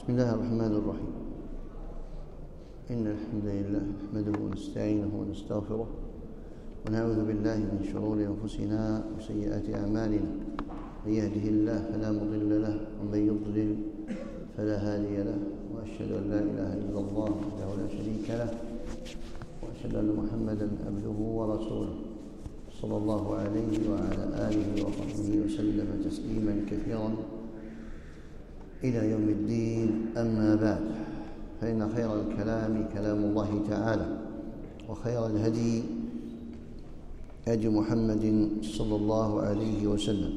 بسم الله الرحمن الرحيم. إن الحمد لله نحمده ونستعينه ونستغفره ونعوذ بالله من شرور أنفسنا وسيئات أعمالنا. من يهده الله فلا مضل له ومن يضلل فلا هادي له، وأشهد أن لا إله إلا الله وحده لا شريك له، وأشهد أن محمدا عبده ورسوله صلى الله عليه وعلى آله وصحبه وسلم تسليما كثيرا إلى يوم الدين. أما بعد، فإن خير الكلام كلام الله تعالى، وخير الهدي هدي محمد صلى الله عليه وسلم،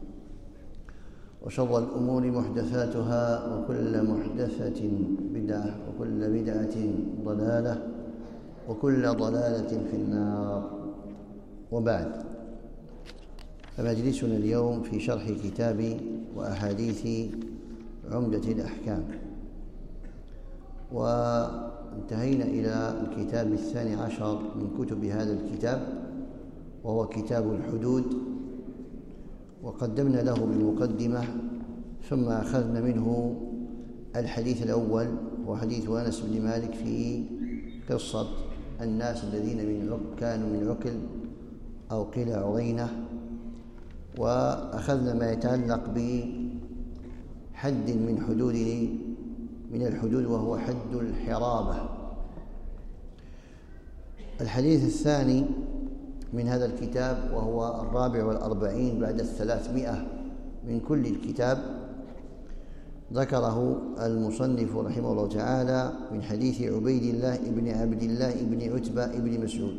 وشر الأمور محدثاتها، وكل محدثة بدعة، وكل بدعة ضلالة، وكل ضلالة في النار. وبعد، فمجلسنا اليوم في شرح كتاب وأحاديث عمدة الأحكام، وانتهينا إلى الكتاب 12 من كتب هذا الكتاب، وهو كتاب الحدود، وقدمنا له بالمقدمة، ثم أخذنا منه الحديث الأول، وحديث أنس بن مالك في قصة الناس الذين كانوا من عكل أو قيل عرينة، وأخذنا ما يتعلق بحد من الحدود وهو حد الحرابة. الحديث الثاني من هذا الكتاب، وهو 44 بعد 300 من كل الكتاب، ذكره المصنف رحمه الله تعالى من حديث عبيد الله بن عبد الله بن عتبة بن مسعود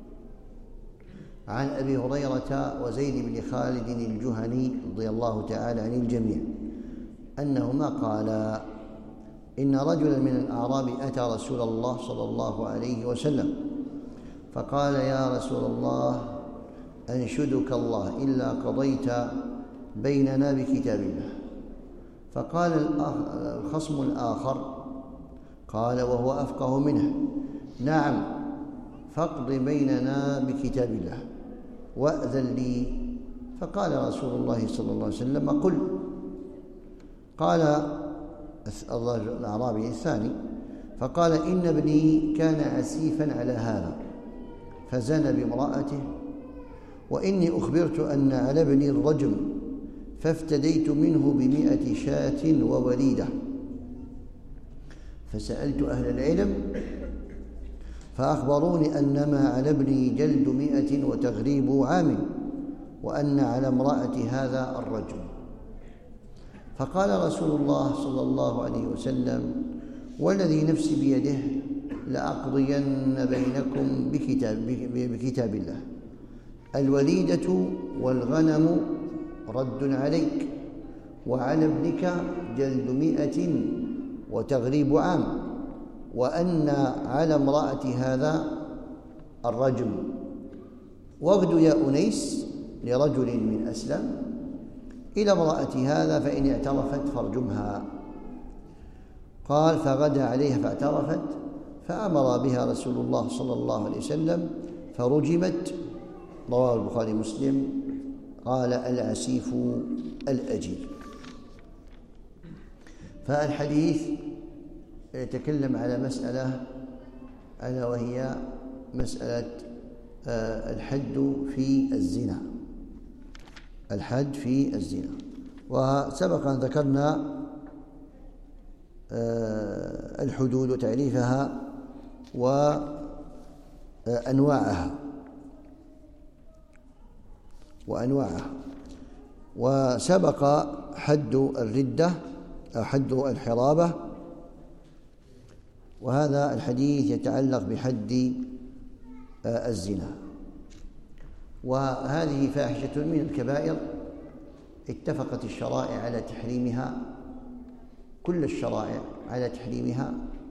عن أبي هريرة وزيد بن خالد الجهني رضي الله تعالى عن الجميع أنهما قالا: إن رجلا من الأعراب أتى رسول الله صلى الله عليه وسلم فقال: يا رسول الله، أنشدك الله إلا قضيت بيننا بكتاب الله. فقال الخصم الآخر، قال وهو أفقه منه: نعم، فاقض بيننا بكتاب الله وأذن لي. فقال رسول الله صلى الله عليه وسلم: قل. قال الأعرابي الثاني فقال: إن ابني كان عسيفا على هذا فزنى بامرأته، وإني أخبرت أن على ابني الرجم، فافتديت منه ب100 شاة ووليدة. فسألت أهل العلم فأخبروني أنما على ابني جلد 100 وتغريب عام، وأن على امرأة هذا الرجم. فقال رسول الله صلى الله عليه وسلم: والذي نفسي بيده لأقضين بينكم بكتاب الله، الوليدة والغنم رد عليك، وعلى ابنك جلد 100 وتغريب عام، وأن على امرأة هذا الرجم. واغد يا أنيس لرجل من أسلم إلى امرأة هذا، فإن اعترفت فارجمها. قال: فغدا عليها فاعترفت، فأمر بها رسول الله صلى الله عليه وسلم فرجمت. رواه البخاري مسلم. قال: العسيف الأجير. فالحديث يتكلم على مسألة، ألا وهي مسألة الحد في الزنا. الحد في الزنا. وسبق أن ذكرنا الحدود وتعريفها وأنواعها وسبق حد الردة أو حد الحرابة، وهذا الحديث يتعلق بحد الزنا. وهذه فاحشة من الكبائر اتفقت الشرائع على تحريمها، كل الشرائع على تحريمها،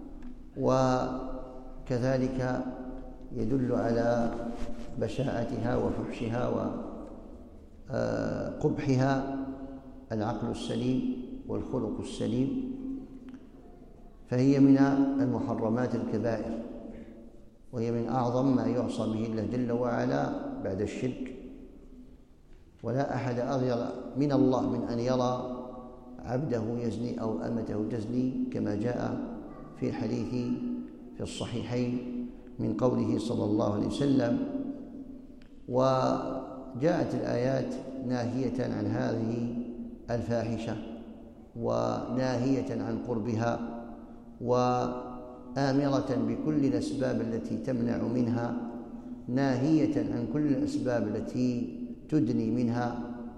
وكذلك يدل على بشاعتها وفحشها وقبحها العقل السليم والخلق السليم. فهي من المحرمات الكبائر، وهي من أعظم ما يعصى به الله جل وعلا بعد الشرك. ولا أحد أغير من الله من أن يرى عبده يزني أو أمته تزني، كما جاء في الحديث في الصحيحين من قوله صلى الله عليه وسلم. وجاءت الآيات ناهية عن هذه الفاحشة وناهية عن قربها، وآمرة بكل الأسباب التي تمنع منها، ناهية عن كل الأسباب التي تدني منها،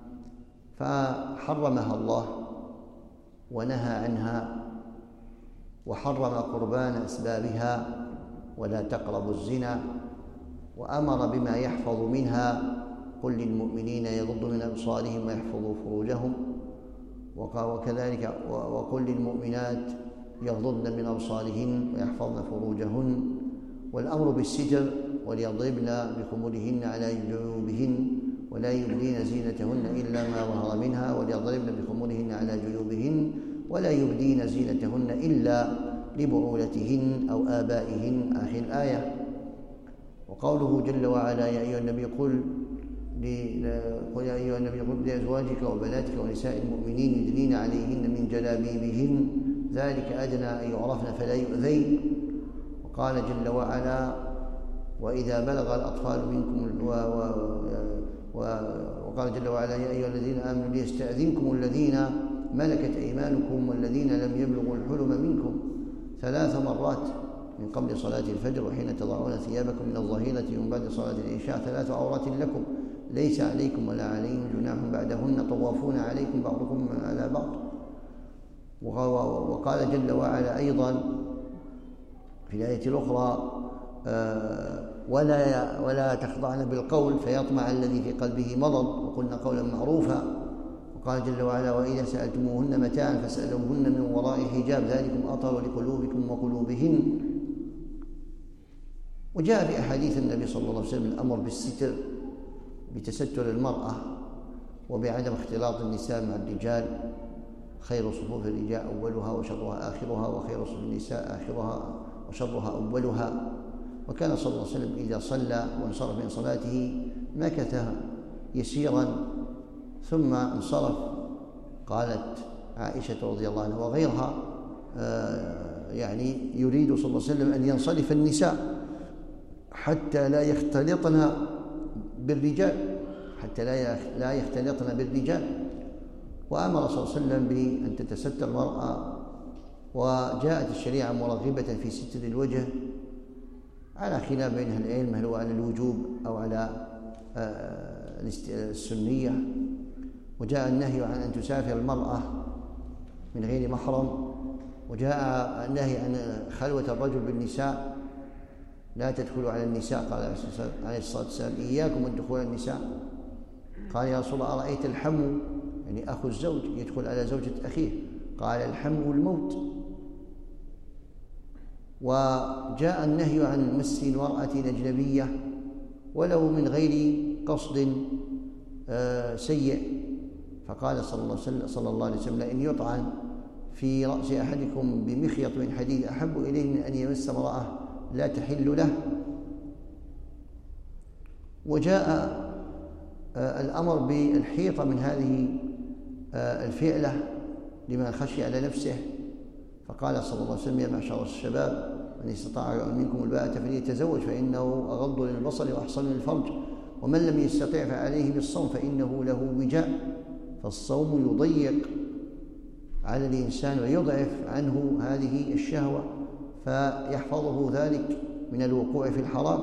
فحرمها الله ونهى عنها، وحرم قربان أسبابها ولا تقربوا الزنا، وأمر بما يحفظ منها: قل للمؤمنين يغضوا من أبصارهم ويحفظوا فروجهم، وكذلك وقل للمؤمنات يغضضن من أبصارهن ويحفظن فروجهن، والأمر بالستر: وليضربن بخمرهن على جيوبهن ولا يبدين زينتهن إلا ما ظهر منها، وليضربن بخمرهن على جيوبهن ولا يبدين زينتهن إلا لبعولتهن أو آبائهن، آخر الآية. وقوله جل وعلا: يا أيها النبي قل لأزواجك وبناتك ونساء المؤمنين يدنين عليهن من جلابيبهن ذلك أدنى أن يعرفن فلا يؤذين. وقال جل وعلا: وإذا بلغ الأطفال منكم وقال جل وعلا: يا أيها الذين آمنوا ليستأذنكم الذين ملكت أيمانكم والذين لم يبلغوا الحلم منكم 3 مرات من قبل صلاة الفجر وحين تضعون ثيابكم من الظهيرة ومن بعد صلاة العشاء 3 عورات لكم ليس عليكم ولا عليهم جناح بعدهن طوافون عليكم بعضكم على بعض. وقال جل وعلا أيضا في الآية الأخرى: ولا تخضعن بالقول فيطمع الذي في قلبه مرض وقلن قولا معروفا. وقال جل وعلا: وإذا سألتموهن متاعا فاسألوهن من وراء حجاب ذلكم أطهر لقلوبكم وقلوبهن. وجاء في أحاديث النبي صلى الله عليه وسلم الأمر بالستر، بتستر المرأة وبعدم اختلاط النساء مع الرجال. خير صفوف الرجال أولها وشرها آخرها، وخير صفوف النساء آخرها وشرها أولها. وكان صلى الله عليه وسلم إذا صلى وانصرف من صلاته مكث يسيرا ثم انصرف. قالت عائشة رضي الله عنها وغيرها يعني يريد صلى الله عليه وسلم أن ينصرف النساء حتى لا يختلطن بالرجال، لا يختلطن بالرجال. وأمر صلى الله عليه وسلم بأن تتستر المرأة. وجاءت الشريعة مرغبة في ستر الوجه على خلاف بين أهل العلم هل هو على الوجوب أو على السنية. وجاء النهي عن أن تسافر المرأة من غير محرم، وجاء النهي عن خلوة الرجل بالنساء، لا تدخلوا على النساء. قال عليه الصلاة والسلام: إياكم أن تدخلوا على النساء. قال: يا رسول الله أرأيت الحم، يعني أخو الزوج يدخل على زوجة أخيه؟ قال: الحم الموت. وجاء النهي عن مس المرأة الأجنبية ولو من غير قصد سيء. فقال صلى الله عليه وسلم: إن يطعن في رأس أحدكم بمخيط من حديد أحب إليه من أن يمس امرأة لا تحل له. وجاء الأمر بالحيطة من هذه الفعلة لمن خشي على نفسه. فقال صلى الله عليه وسلم: يا معشر الشباب من استطاع منكم الباءة فليتزوج فإنه أغض للبصر وأحصن للفرج، ومن لم يستطع فعليه بالصوم فإنه له وجاء. فالصوم يضيق على الإنسان ويضعف عنه هذه الشهوة، فيحفظه ذلك من الوقوع في الحرام.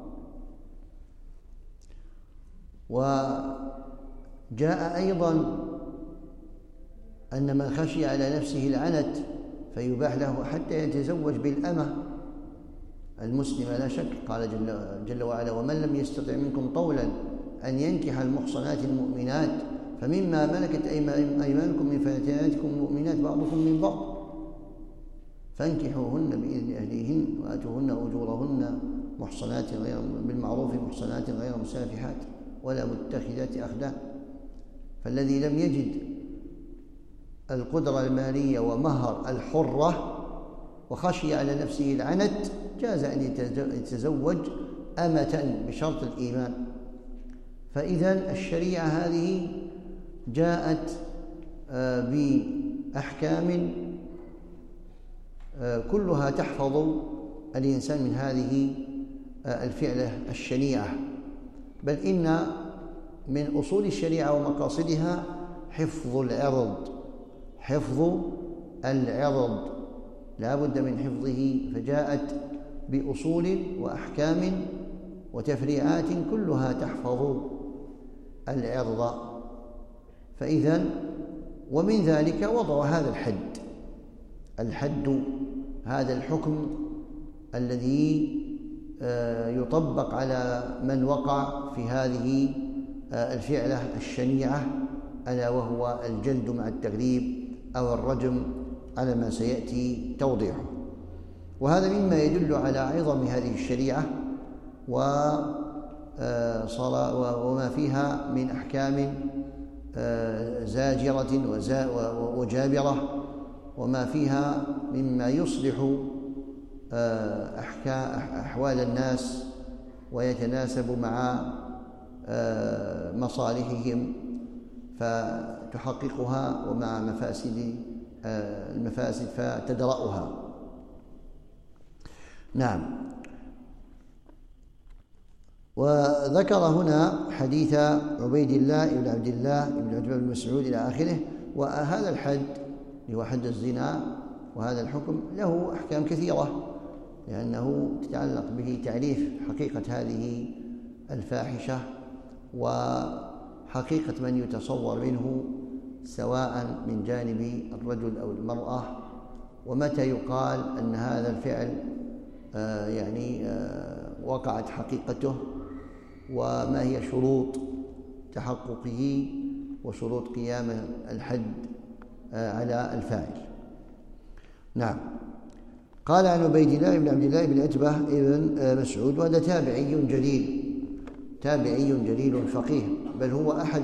وجاء أيضا أن من خشي على نفسه العنت فيباح له حتى يتزوج بالأمة المسلمة لا شك. قال جل وعلا: ومن لم يستطع منكم طولا أن ينكح المحصنات المؤمنات فمما ملكت أيمانكم من فتياتكم المؤمنات بعضكم من بعض فانكحوهن بإذن أهليهن وآتوهن أجورهن محصنات غير بالمعروف محصنات غير مسافحات ولا متخذات أخدان. فالذي لم يجد القدرة المالية ومهر الحرة وخشي على نفسه العنت جاز أن يتزوج أمة بشرط الإيمان. فإذا الشريعة هذه جاءت أحكام كلها تحفظ الإنسان من هذه الفعلة الشنيعة، بل إن من أصول الشريعة ومقاصدها حفظ العرض لا بد من حفظه، فجاءت بأصول وأحكام وتفريعات كلها تحفظ العرض. فإذا ومن ذلك وضع هذا الحد هذا الحكم الذي يطبق على من وقع في هذه الفعلة الشنيعة، ألا وهو الجلد مع التغريب أو الرجم على ما سيأتي توضيحه. وهذا مما يدل على عظم هذه الشريعة وما فيها من أحكام زاجرة وجابرة، وما فيها مما يصلح أحوال الناس ويتناسب مع مصالحهم فتحققها، ومع المفاسد فتدرأها. نعم. وذكر هنا حديث عبيد الله بن عبد الله بن عتبة بن مسعود إلى آخره. وهذا الحد هو حد الزنا، وهذا الحكم له أحكام كثيرة، لأنه تتعلق به تعريف حقيقة هذه الفاحشة وحقيقة من يتصور منه، سواء من جانب الرجل أو المرأة، ومتى يقال أن هذا الفعل وقعت حقيقته، وما هي شروط تحققه وشروط قيام الحد على الفاعل. نعم. قال عن عبيد الله بن عبد الله بن عتبة بن مسعود، وهذا تابعي جليل فقيه، بل هو أحد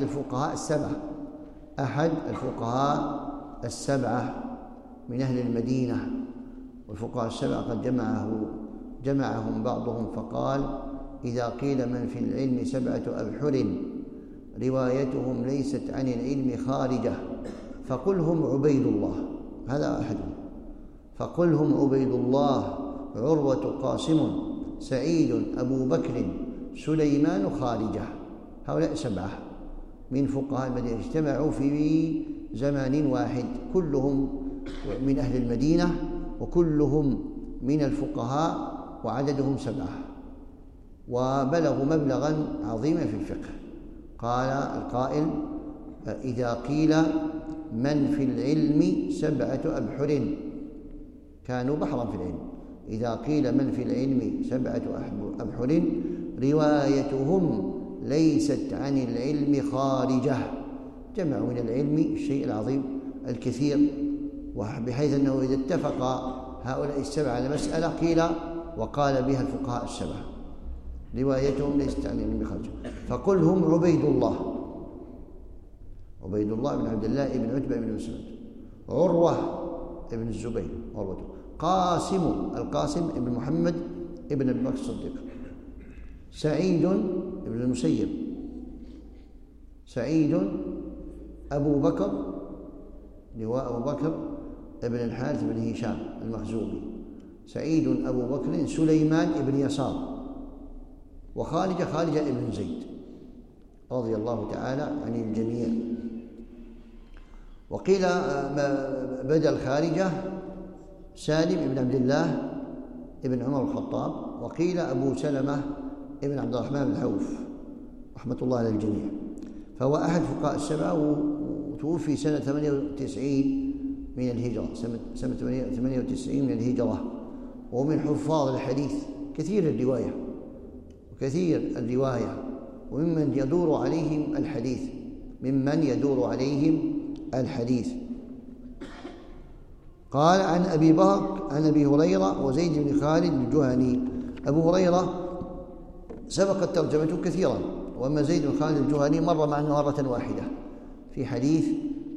الفقهاء السبعة من أهل المدينة. والفقهاء السبعة قد جمعهم بعضهم فقال: إذا قيل من في العلم 7 أبحر روايتهم ليست عن العلم خارجة فقل هم عبيد الله. هذا أحدهم. فقل هم عبيد الله، عروة، قاسم، سعيد، أبو بكر، سليمان، خارجة. هؤلاء 7 من فقهاء المدينة اجتمعوا في زمان واحد، كلهم من أهل المدينة وكلهم من الفقهاء، وعددهم 7، وبلغوا مبلغا عظيما في الفقه. قال القائل: إذا قيل من في العلم 7 أبحر، كانوا بحرا في العلم. إذا قيل من في العلم 7 أبحر روايتهم ليست عن العلم خارجة، جمعوا من العلم الشيء العظيم الكثير، بحيث أنه إذا اتفق هؤلاء 7 على مسألة قيل وقال بها الفقهاء 7 روايتهم ليست عن العلم خارجة. فقل هم عبيد الله بن عبد الله بن عتبة بن مسعود، عروة بن الزبير، القاسم بن محمد بن أبي بكر الصديق، سعيد بن المسيب، سعيد أبو بكر لواء أبو بكر بن الحارث بن هشام المخزومي، سعيد أبو بكر، سليمان بن يسار، وخارجة بن زيد رضي الله تعالى عن الجميع. وقيل بدل خارجة سالم بن عبد الله بن عمر الخطاب، وقيل أبو سلمة بن عبد الرحمن بن عوف رحمة الله على الجميع. فهو أحد فقهاء 7، وتوفي سنة 98 من الهجرة، سنة 98 من الهجرة، ومن حفاظ الحديث كثير الرواية وممن يدور عليهم الحديث. قال عن أبي هريرة وزيد بن خالد الجهني. أبو هريرة سبقت ترجمته كثيرا، وأما زيد بن خالد الجهني مر معنا مرة واحدة في حديث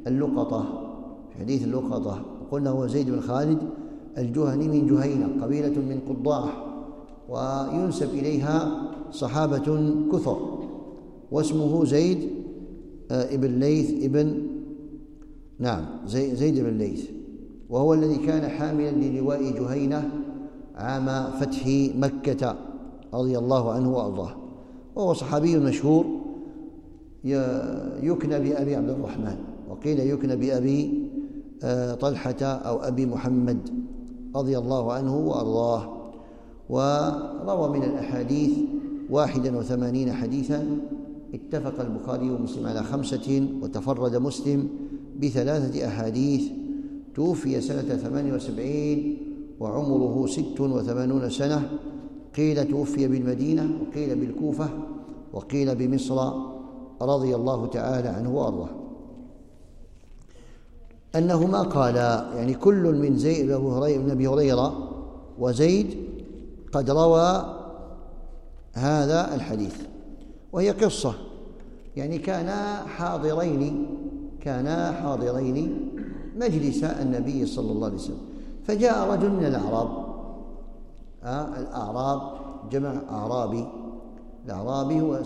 اللقطة. وقلنا هو زيد بن خالد الجهني من جهينة، قبيلة من قضاح، وينسب إليها صحابة كثر، واسمه زيد ابن ليث ابن نعم زيد بن الليث، وهو الذي كان حاملا للواء جهينة عام فتح مكة رضي الله عنه وأرضاه، وهو صحابي مشهور يكنى بأبي عبد الرحمن، وقيل يكنى بأبي طلحة أو أبي محمد رضي الله عنه وأرضاه. وروى من الأحاديث 81 حديثا، اتفق البخاري ومسلم على 5، وتفرد مسلم ب3 أحاديث. توفي سنة 78 وعمره 86 سنة، قيل توفي بالمدينة وقيل بالكوفة وقيل بمصر رضي الله تعالى عنه وأرضاه. أنهما قالا، يعني كل من زيد بن أبي هريرة وزيد قد روى هذا الحديث، وهي قصة، يعني كانا حاضرين مجلس النبي صلى الله عليه وسلم، فجاء رجل من الأعراب. الأعراب جمع أعرابي، الأعرابي هو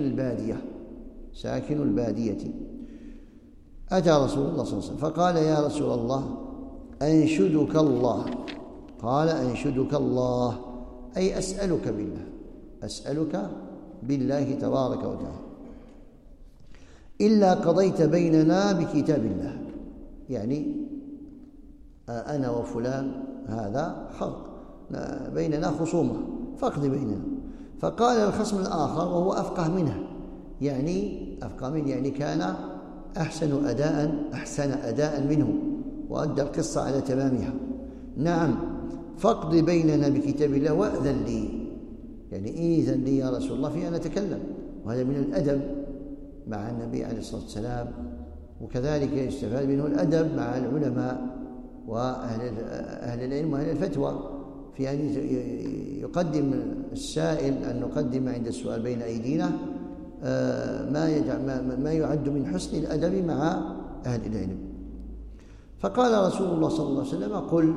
ساكن البادية. أتى رسول الله صلى الله عليه وسلم فقال: يا رسول الله أنشدك الله. قال: أنشدك الله أي أسألك بالله تبارك وتعالى، إلا قضيت بيننا بكتاب الله، يعني أنا وفلان هذا بيننا خصومة فاقض بيننا. فقال الخصم الآخر وهو أفقه منه، يعني كان أحسن أداء منه وأدى القصة على تمامها. نعم، فاقض بيننا بكتاب الله وأذن لي، يعني إذن لي يا رسول الله في أن أتكلم، وهذا من الأدب مع النبي عليه الصلاة والسلام، وكذلك يستفاد منه الأدب مع العلماء وأهل العلم وأهل الفتوى، في أن يقدم السائل أن نقدم عند السؤال بين أيدينا ما يعد من حسن الأدب مع أهل العلم. فقال رسول الله صلى الله عليه وسلم: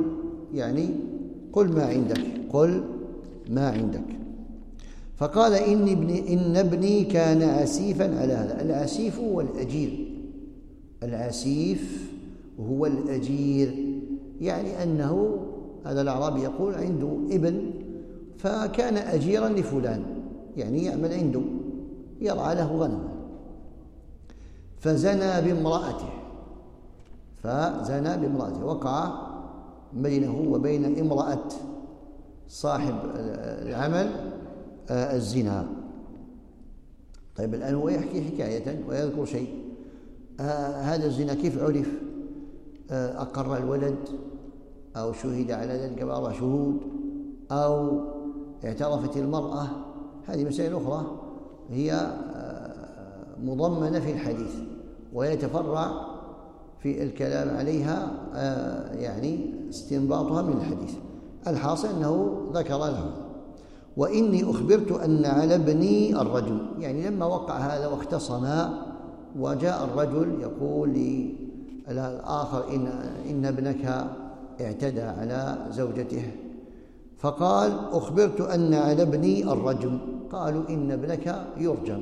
قل ما عندك. فقال: إن ابني كان عسيفا على هذا. العسيف هو الأجير، يعني أنه هذا الأعرابي يقول عنده ابن فكان أجيرا لفلان، يعني يعمل عنده يرعى له غنما، فزنى بامرأته، وقع بينه وبين امرأة صاحب العمل الزنا. طيب الآن هو يحكي حكاية ويذكر شيء، هذا الزنا كيف عرف؟ أقر الولد أو شهد على ذلك بعض شهود أو اعترفت المرأة؟ هذه مسائل أخرى هي مضمنة في الحديث ويتفرع في الكلام عليها يعني استنباطها من الحديث. الحاصل أنه ذكر له: وإني أخبرت أن على ابني الرجل، يعني لما وقع هذا واختصما وجاء الرجل يقول للآخر إن ابنك اعتدى على زوجته، فقال: أخبرت أن على ابني الرجم. قالوا: إن ابنك يرجم،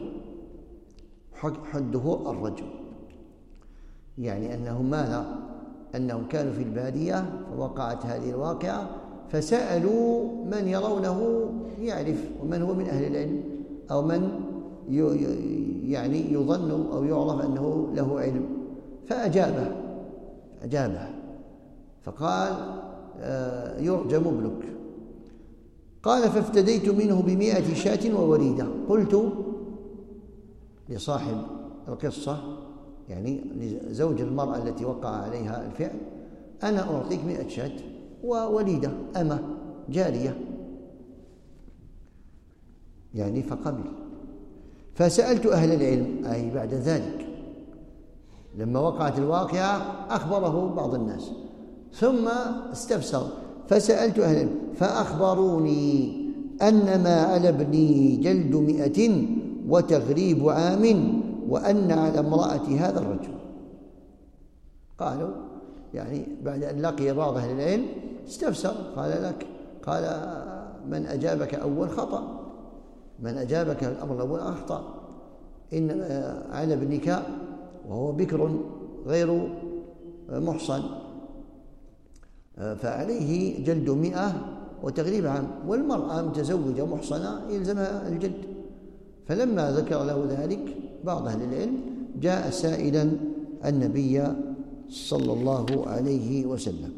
حده الرجم، يعني أنهم كانوا في البادية فوقعت هذه الواقعة، فسألوا من يرونه يعرف ومن هو من أهل العلم أو من يعني يظن أو يعرف أنه له علم، فأجابه فقال: يرجم ابنك. قال: فافتديت منه ب100 شاة ووريدة. قلت لصاحب القصة، يعني لزوج المرأة التي وقع عليها الفعل: أنا أعطيك 100 شاة ووليدة أمة جارية، يعني فقبل. فسألت أهل العلم، أي بعد ذلك لما وقعت الواقعة أخبره بعض الناس، ثم استفسر فسألت أهل العلم فأخبروني أن ما على ابني جلد 100 وتغريب عام، وأن على امرأة هذا الرجل. قالوا يعني بعد أن لقي بعض أهل العلم استفسر، قال: من أجابك أول خطأ، من أجابك الأمر الأول أخطأ، إن على ابنك وهو بكر غير محصن فعليه جلد 100 وتغريب عام، والمرأة متزوجة محصنة يلزمها الجلد. فلما ذكر له ذلك بعض أهل العلم جاء سائلا النبي صلى الله عليه وسلم،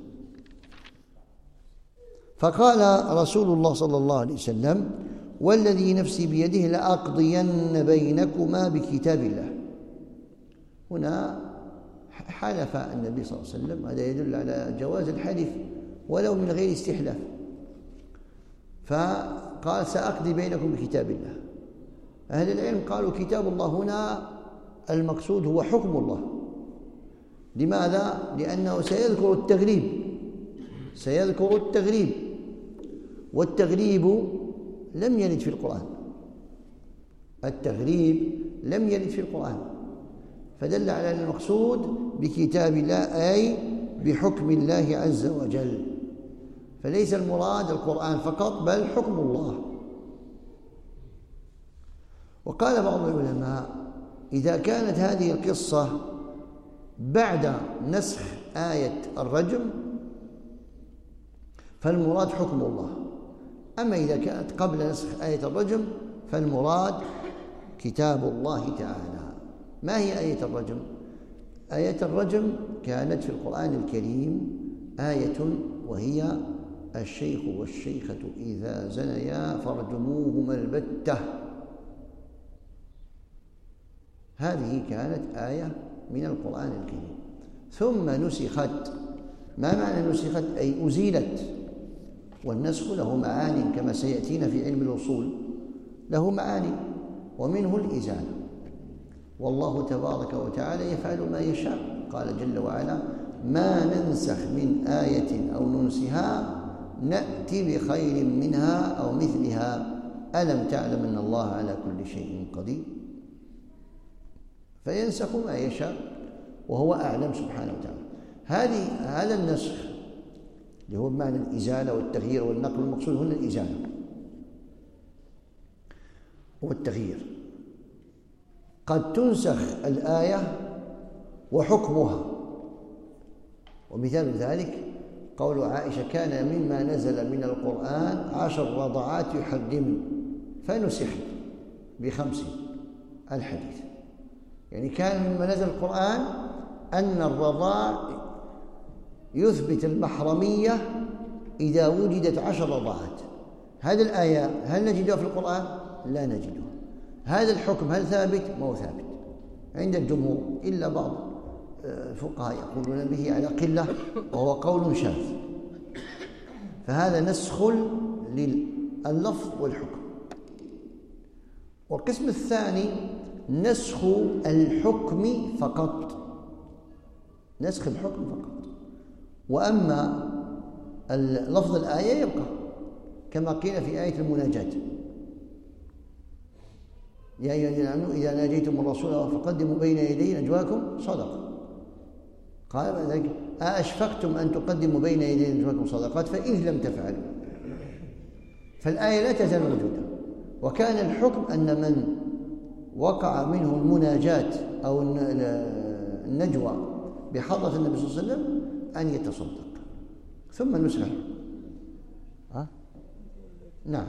فقال رسول الله صلى الله عليه وسلم: والذي نفسي بيده لأقضين بينكما بكتاب الله. هنا حلف النبي صلى الله عليه وسلم، هذا يدل على جواز الحلف ولو من غير استحلاف، فقال: سأقضي بينكم بكتاب الله. أهل العلم قالوا كتاب الله هنا المقصود هو حكم الله. لماذا؟ لأنه سيذكر التغريب، والتغريب لم يرد في القرآن، فدل على أن المقصود بكتاب الله أي بحكم الله عز وجل، فليس المراد القرآن فقط بل حكم الله. وقال بعض العلماء: إذا كانت هذه القصة بعد نسخ آية الرجم فالمراد حكم الله، أما إذا كانت قبل نسخ آية الرجم فالمراد كتاب الله تعالى. ما هي آية الرجم؟ آية الرجم كانت في القرآن الكريم آية، وهي: الشيخ والشيخة إذا زنيا فارجموهما البتة. هذه كانت آية من القرآن الكريم، ثم نسخت. ما معنى نسخت؟ أي أزيلت. والنسخ له معاني كما سيأتينا في علم الأصول، له معاني ومنه الإزالة. والله تبارك وتعالى يفعل ما يشاء، قال جل وعلا: ما ننسخ من آية أو ننسها نأتي بخير منها أو مثلها ألم تعلم أن الله على كل شيء قدير. فينسخ ما يشاء وهو أعلم سبحانه وتعالى. هذا النسخ اللي هو بمعنى الإزالة والتغيير والنقل، المقصود هنا الإزالة والتغيير. قد تنسخ الآية وحكمها، ومثال ذلك قول عائشة: كان مما نزل من القرآن 10 رضعات يحرمن فنسخت ب5 الحديث. يعني كان مما نزل القرآن أن الرضاع يثبت المحرمية إذا وجدت 10 رضعات. هذه الآية هل نجدها في القرآن؟ لا نجدها. هذا الحكم هل ثابت؟ ما هو ثابت عند الجمهور، إلا بعض الفقهاء يقولون به على قلة وهو قول شاذ. فهذا نسخ لللفظ والحكم. والقسم الثاني نسخ الحكم فقط، نسخ الحكم فقط، وأما لفظ الآية يبقى كما قيل في آية المناجاة: يا أيها الذين آمنوا إذا ناجيتم الرسول فقدموا بين يدي نجواكم صدقة. قال بعد ذلك: أأشفقتم أن تقدموا بين يدي نجواكم صدقات فإذ لم تفعلوا. فالآية لا تزال موجودة. وكان الحكم أن من وقع منه المناجاة أو النجوى بحضرة النبي صلى الله عليه وسلم أن يتصدق، ثم نسخ. نعم،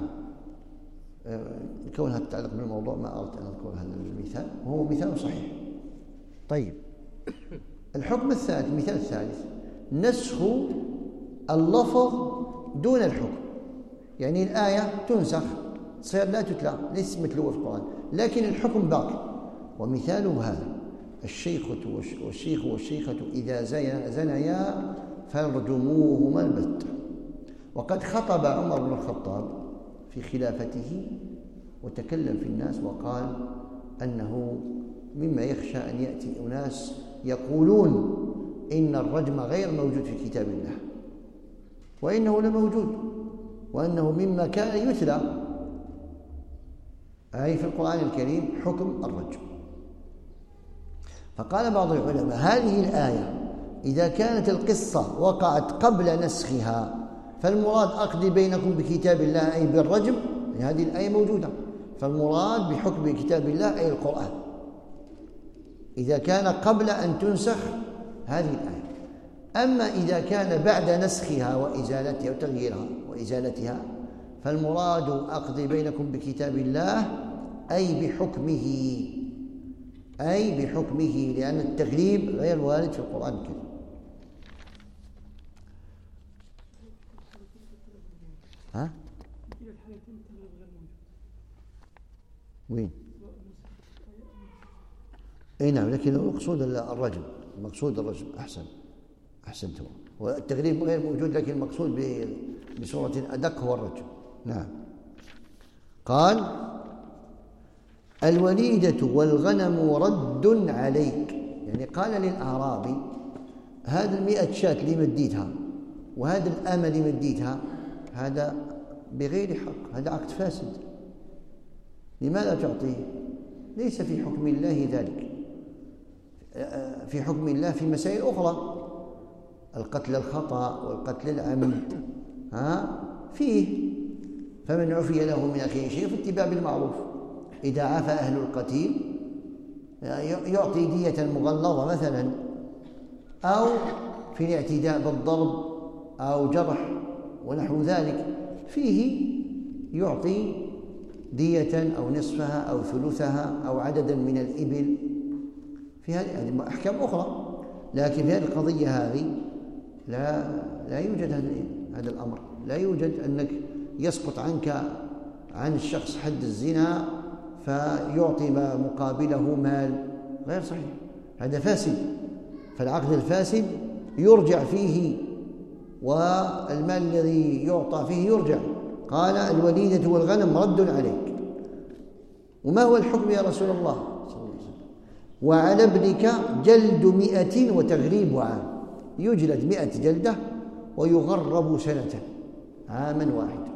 كونها تتعلق بالموضوع ما أردت أن أذكر هذا المثال، وهو مثال صحيح. طيب، الحكم الثالث، المثال الثالث: نسخ اللفظ دون الحكم. يعني الآية تنسخ تصير لا تتلى، ليست متلوة في القرآن، لكن الحكم باقي. ومثاله هذا: الشيخ والشيخة إذا زنيا فارجموهما البتة. وقد خطب عمر بن الخطاب في خلافته وتكلم في الناس وقال أنه مما يخشى أن يأتي أناس يقولون إن الرجم غير موجود في كتاب الله، وإنه لموجود، وأنه مما كان يتلى أي في القرآن الكريم حكم الرجم. فقال بعض العلماء: هذه الآية إذا كانت القصة وقعت قبل نسخها فالمراد أقضي بينكم بكتاب الله أي بالرجم، هذه الآية موجودة، فالمراد بحكم كتاب الله أي القرآن إذا كان قبل أن تنسخ هذه الآية. أما إذا كان بعد نسخها وإزالتها وتغييرها وإزالتها فالمراد أقضي بينكم بكتاب الله أي بحكمه لأن التغليب غير وارد في القرآن الكريم. ها؟ وين؟ اي نعم، لكن المقصود الرجم احسنت. والتغليب غير موجود، لكن المقصود بصورة أدق هو الرجم. نعم. قال: الوليدة والغنم رد عليك، يعني قال للأعرابي: هذا 100 شاة اللي مديتها وهذا الأمة اللي مديتها هذا بغير حق، هذا عقد فاسد، لماذا تعطيه؟ ليس في حكم الله ذلك، في حكم الله في مسائل أخرى، القتل الخطأ والقتل العمد فيه، فمن عفي له من أخيه شيء فاتباع بالمعروف. إذا عفى أهل القتيل يعطي دية مغلظة مثلا، أو في الاعتداء بالضرب أو جرح ونحو ذلك، فيه يعطي دية أو نصفها أو ثلثها أو عددا من الإبل، في هذه أحكام أخرى. لكن في هذه القضية هذه لا يوجد هذا الأمر، لا يوجد أنك يسقط عنك عن الشخص حد الزنا فيعطي ما مقابله مال، غير صحيح، هذا فاسد. فالعقد الفاسد يرجع فيه، والمال الذي يعطى فيه يرجع. قال: الوليدة والغنم رد عليك. وما هو الحكم يا رسول الله صلى الله عليه وسلم؟ وعلى ابنك جلد 100 وتغريب عام، يجلد 100 جلدة ويغرب سنة، عاما واحدا.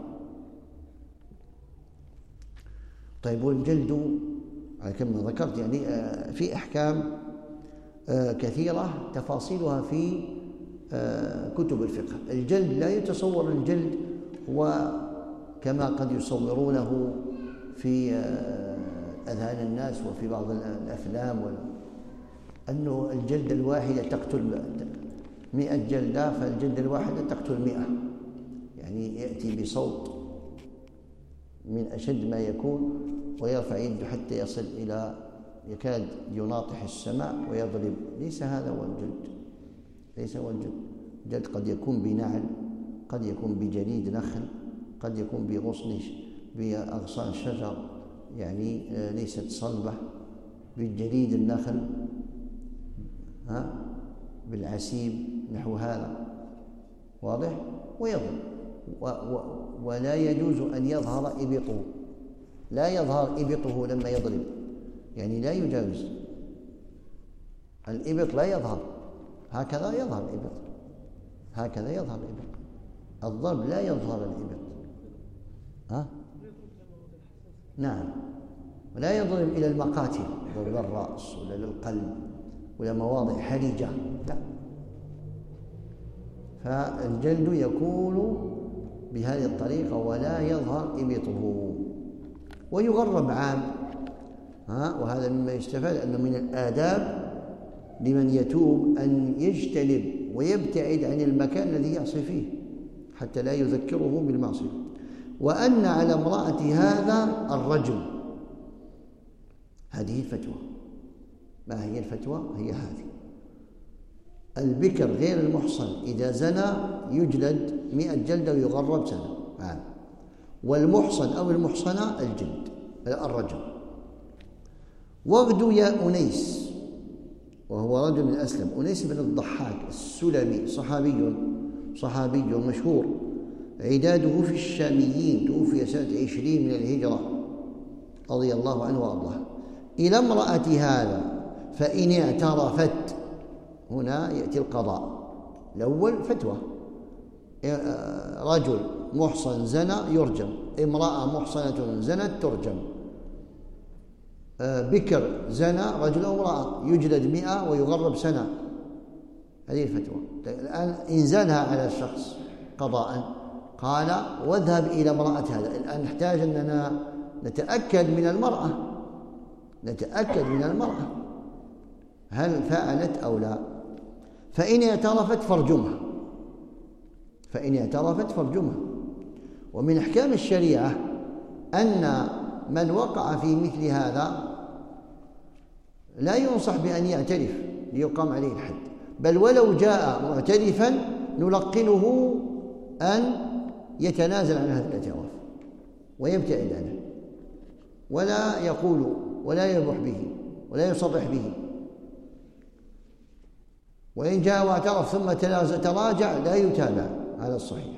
طيب، والجلد كما ذكرت يعني في أحكام كثيرة تفاصيلها في كتب الفقه. الجلد لا يتصور الجلد هو كما قد يصورونه في أذهان الناس وفي بعض الأفلام، أنه الجلدة الواحدة تقتل 100 جلدة، فالجلدة الواحدة تقتل 100، يعني يأتي بصوت من أشد ما يكون ويرفع يده حتى يصل إلى يكاد يناطح السماء ويضرب. ليس هذا هو الجلد، ليس هو الجلد. الجلد قد يكون بنعل، قد يكون بجريد نخل، قد يكون بغصن بأغصان شجر يعني ليست صلبة، بالجريد النخل، بالعسيب، نحو هذا، واضح؟ ويضرب. ولا يجوز أن يظهر إبطه، لا يظهر إبطه لما يضرب، يعني لا يجاوز الإبط، لا يظهر هكذا، يظهر الإبط هكذا، يظهر الإبط. الضرب لا يظهر الإبط، نعم. ولا يضرب إلى المقاتل ولا الرأس ولا للقلب ولا مواضع حرجة، لا. فالجلد يكون بهذه الطريقة ولا يظهر إبطه، ويغرب عام. وهذا مما يستفاد أنه من الآداب لمن يتوب أن يجتنب ويبتعد عن المكان الذي يعصي فيه حتى لا يذكره بالمعصية. وأن على امرأة هذا الرجم. هذه الفتوى. ما هي الفتوى؟ هي هذه: البكر غير المحصن إذا زنى يجلد 100 جلدة ويغرب سنة، والمحصن أو المحصنة الجلد، الرجم. واغدو يا أنيس، وهو رجل من أسلم، أنيس بن الضحاك السلمي، صحابي مشهور، عداده في الشاميين، توفي سنة 20 من الهجرة رضي الله عنه وأرضاه. إلى امرأة هذا فإن اعترفت، هنا يأتي القضاء. الأول فتوى، رجل محصن زنى يرجم، امرأة محصنة زنت ترجم، بكر زنى رجل أو امرأة يجلد 100 ويغرب سنة. هذه الفتوى. الآن إنزالها على الشخص قضاء. قال: واذهب إلى امرأة هذا. الآن نحتاج أننا نتأكد من المرأة هل فعلت أو لا. فإن اعترفت فارجمها، فإن اعترفت فارجمها. ومن أحكام الشريعة أن من وقع في مثل هذا لا ينصح بأن يعترف ليقام عليه الحد، بل ولو جاء معترفا نلقنه أن يتنازل عن هذا الاعتراف ويبتعد عنه، ولا يقول ولا يبح به ولا يصرح به. وإن جاء واعترف ثم تراجع لا يتابع على الصحيح.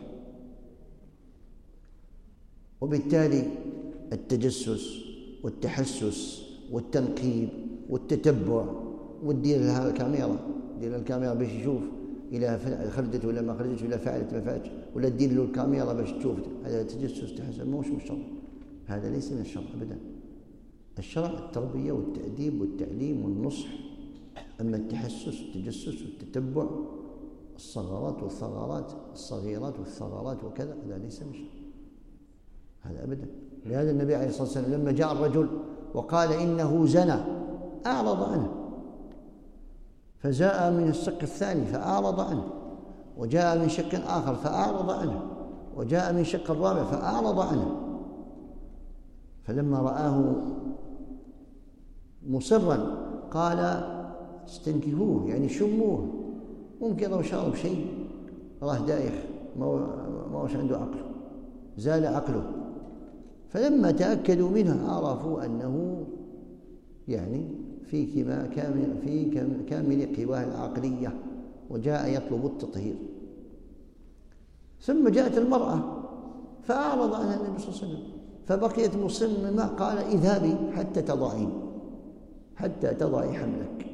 وبالتالي التجسس والتحسس والتنقيب والتتبع وتدير لها الكاميرا، دير الكاميرا باش يشوف إلى خرجت ولا ما خرجت ولا فعلت ما فعلتش، ولا تدير له الكاميرا باش تشوف. هذا تجسس تحسس مش من الشرع، هذا ليس من الشرع أبدا. الشرع التربية والتأديب والتعليم والنصح. أما التحسس والتجسس والتتبع الصغارات والثغرات، الصغيرات والثغرات وكذا، هذا ليس من الشرع، هذا أبدا. لهذا النبي عليه الصلاة والسلام لما جاء الرجل وقال إنه زنى أعرض عنه، فجاء من الشق الثاني فأعرض عنه، وجاء من شق آخر فأعرض عنه، وجاء من شق الرابع فأعرض عنه. فلما رآه مصرا قال استنكهوه، يعني شموه، ممكن لو شرب شيء راه دايخ ما هوش عنده عقل، زال عقله. فلما تأكدوا منه عرفوا أنه يعني في كامل قواه العقلية، وجاء يطلب التطهير. ثم جاءت المرأة فأعرض عنها النبي صلى الله عليه وسلم، فبقيت مصممة، قال اذهبي حتى تضعي حملك.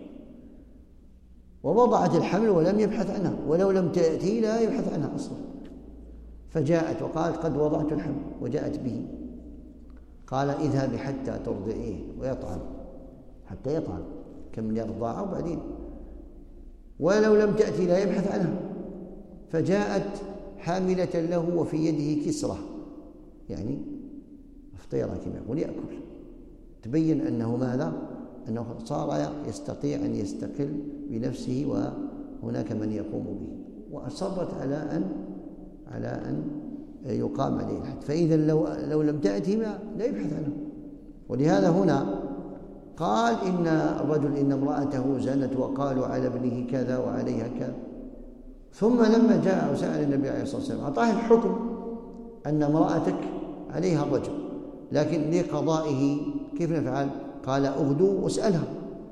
ووضعت الحمل ولم يبحث عنها، ولو لم تأتي لا يبحث عنها أصلا. فجاءت وقالت قد وضعت الحمل، وجاءت به. قال اذهبي حتى ترضعيه ويطعم، حتى يطعم كم يرضعه وبعدين، ولو لم تأتي لا يبحث عنها. فجاءت حاملة له وفي يده كسرة، يعني فطيرة كما يقول يأكل، تبين أنه ماذا؟ أنه صار يستطيع أن يستقل بنفسه وهناك من يقوم به، وأصرت على أن يقام عليه الحد. فإذا لو لم تأتي لا يبحث عنه. ولهذا هنا قال إن الرجل إن امرأته زنت وقالوا على ابنه كذا وعليها كذا. ثم لما جاء وسأل النبي عليه الصلاة والسلام أعطاه الحكم أن امرأتك عليها الرجم، لكن لقضائه كيف نفعل؟ قال اغدو واسألها،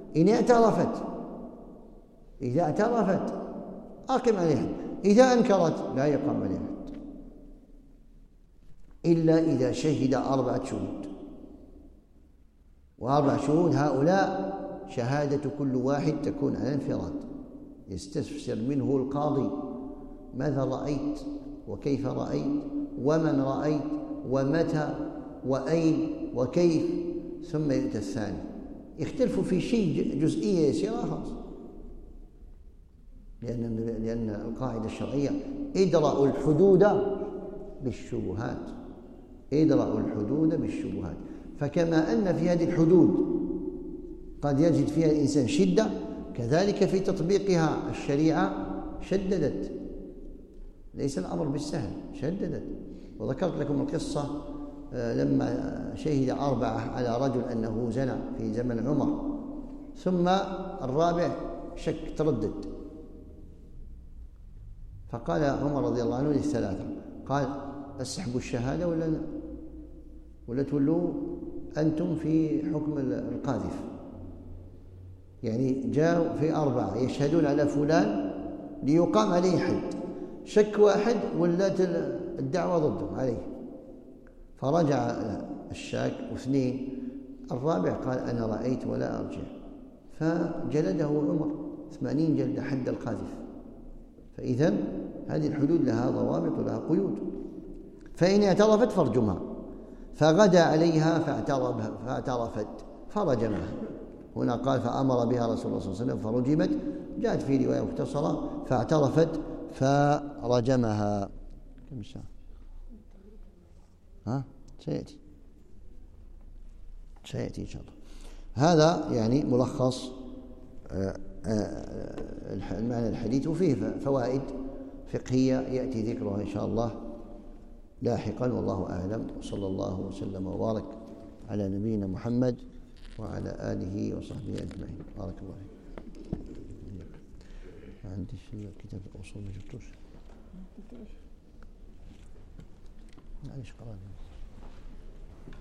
إذا اعترفت أقم عليها، إذا أنكرت لا يقام عليها إلا إذا شهد 4 شهود. و4 شهود هؤلاء شهادة كل واحد تكون على انفراد، يستفسر منه القاضي ماذا رأيت وكيف رأيت ومن رأيت ومتى وأين وكيف، ثم يأتي الثاني. يختلفوا في شيء جزئية يسيرة خلاص، لأن القاعدة الشرعية ادرأوا الحدود بالشبهات، ادرأوا الحدود بالشبهات. فكما أن في هذه الحدود قد يجد فيها الإنسان شدة، كذلك في تطبيقها الشريعة شددت، ليس الأمر بالسهل، شددت. وذكرت لكم القصة لما شهد 4 على رجل أنه زنى في زمن عمر، ثم الرابع شك تردد، فقال عمر رضي الله عنه ل3 قال أسحبوا الشهادة ولا تولوا أنتم في حكم القاذف. يعني جاءوا في 4 يشهدون على فلان ليقام عليه حد، شك واحد ولات الدعوة ضده عليه، فرجع الشاك 2، الرابع قال أنا رأيت ولا أرجع، فجلده عمر 80 جلد حد القاذف. فإذا هذه الحدود لها ضوابط ولها قيود. فإن اعترفت فارجمها، فغدا عليها فاعترفت فرجمها. هنا قال فأمر بها رسول الله صلى الله عليه وسلم فرجمت، جاءت في رواية مختصرة فاعترفت فرجمها. كم ساعة؟ سيأتي إن شاء الله. هذا يعني ملخص معنى الحديث، وفيه فوائد فقهية يأتي ذكرها إن شاء الله لاحقا، والله أعلم. وصلى الله وسلم وبارك على نبينا محمد وعلى آله وصحبه أجمعين. بارك الله فيك. عندي كتاب الأصول ما جبتوش، معلش قرأنا.